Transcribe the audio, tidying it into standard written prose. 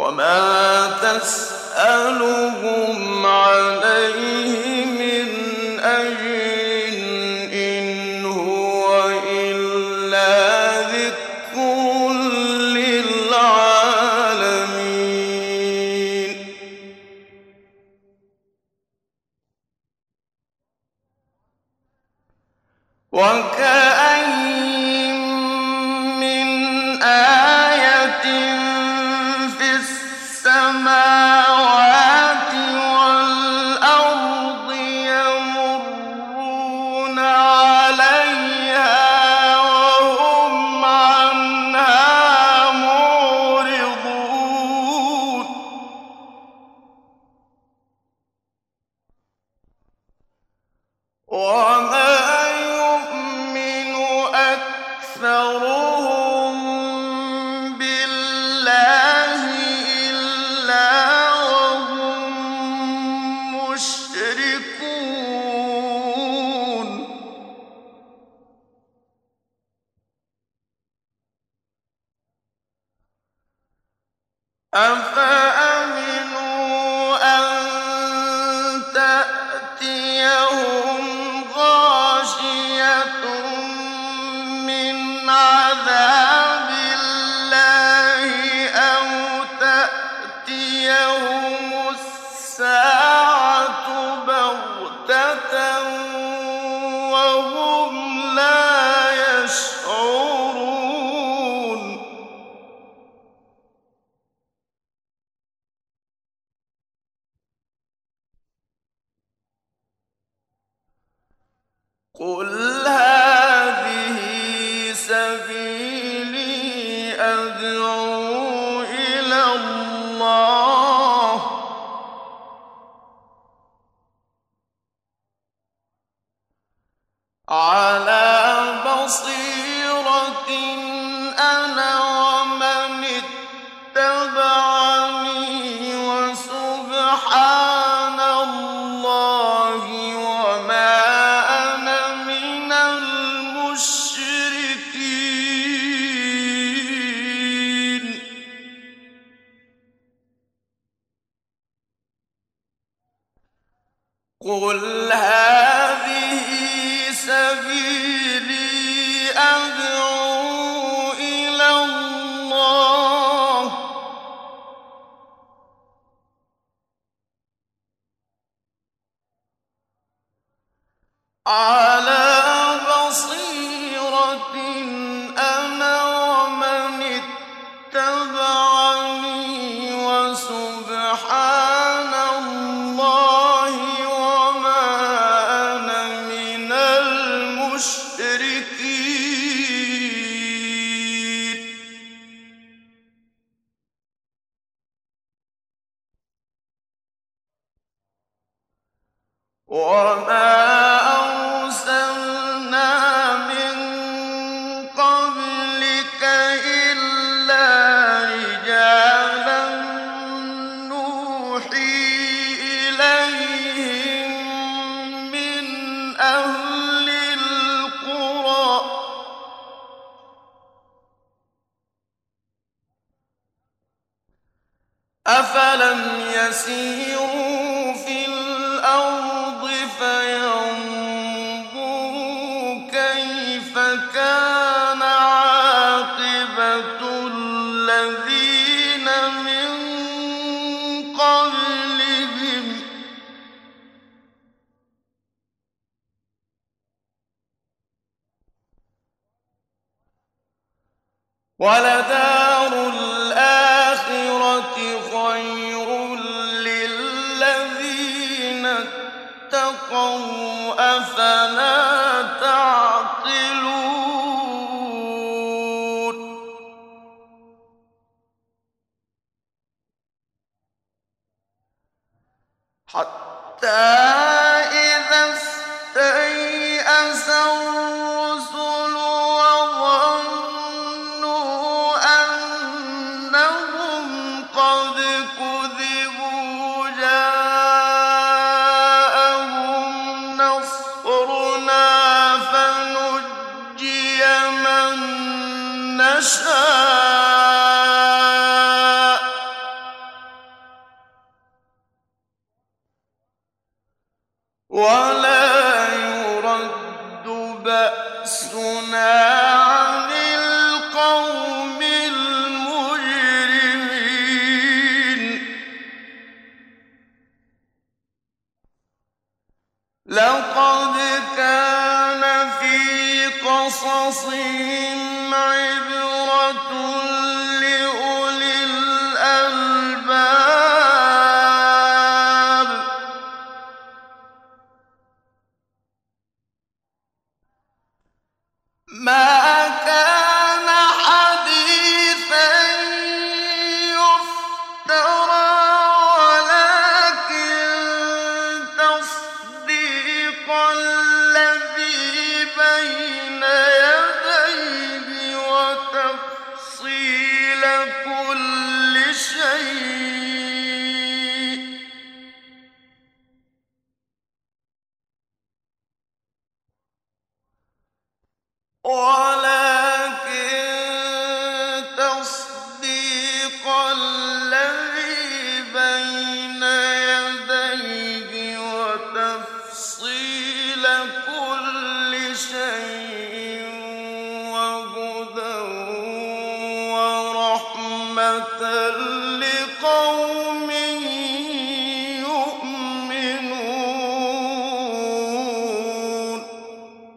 وما تسألهم عليه من أجر إن هو إلا ذكر للعالمين وكأين من آية في السماوات والأرض يمرون عليها وهم عنها معرضون وما يؤمن أكثرهم بالله إلا وهم مشركون أفأمنوا أن تأتيهم غاشية من عذاب الله أو تأتيهم الساعة بغتة وهم لا يشعرون قل هذه سبيلي أدعو إلى الله على بصيرة أنا ومن اتبعني وسبحان الله وما أنا من المشركين قل هذه سبيلي أدعو إلى الله على بصيرة أنا ومن اتبعني وسبحان الله وما أنا من المشركين وما أرسلنا من قبلك إلا رجالا نوحي إليهم من أهل القرى أفلم يسيروا في الأرض فينظروا كيف كان عاقبة الذين من قبلهم ولدار الآخرة خير للذين اتقوا أفلا تعقلون حتى إذا استيأس الرسل وظنوا أنهم قد كذبوا جاءهم نصرنا فنجي من نشاء ولا يرد بأسنا عن القوم المجرمين لقد كان في قصصهم عبرة لأولي الألباب ما كان حديثا يفترى ولكن تصديق الذي بين يديه وتفصيل كل شيء ولكن تصديق الذي بين يديه وتفصيل كل شيء وهدى ورحمة